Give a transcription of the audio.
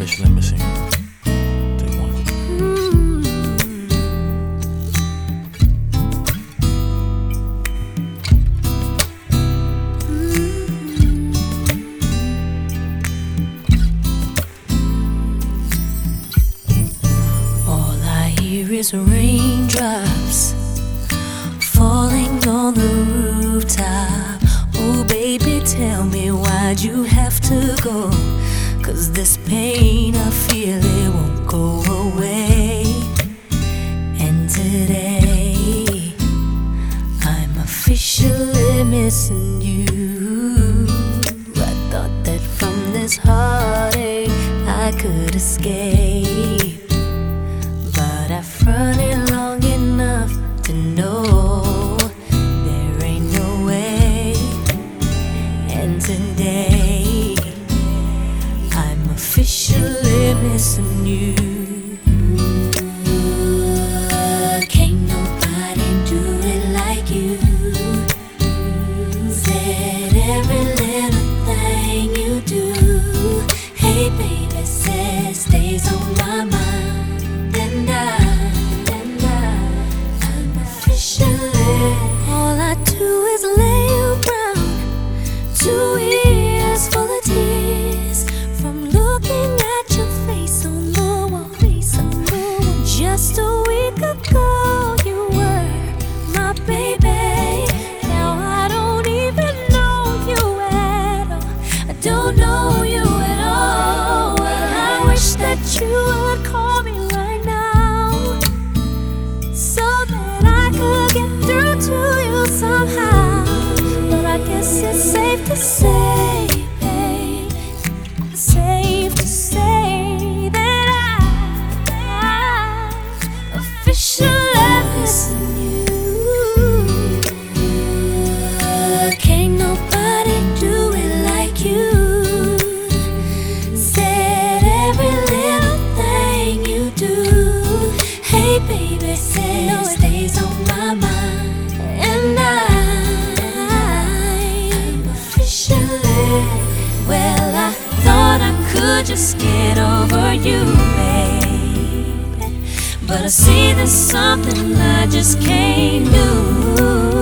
officially missing. Take one. All I hear is raindrops falling on the rooftop. Oh baby, tell me why'd you have to go? 'Cause this pain I feel, it won't go away. And today I'm officially missing you. I thought that from this heartache I could escape, but I've fronted long enough to know there ain't no way. And today I'm officially missing you. Can't nobody do it like you. Said every little thing you do. Hey baby, says stays on my mind. And I'm officially, all I do is lay around, 2 ears full of tears from looking at your face on the wall. Just a week ago you were my baby. Now I don't even know you at all. I don't know you at all. Well, I wish that you would call me right now, so that I could get through to you somehow. But I guess it's safe to say, babe, safe to say that I'm officially missing you. Can't nobody do it like you. Said every little thing you do. Hey baby, says stays on my mind. And I'm officially, well, I thought I could just get over you, babe, but I see there's something I just can't do.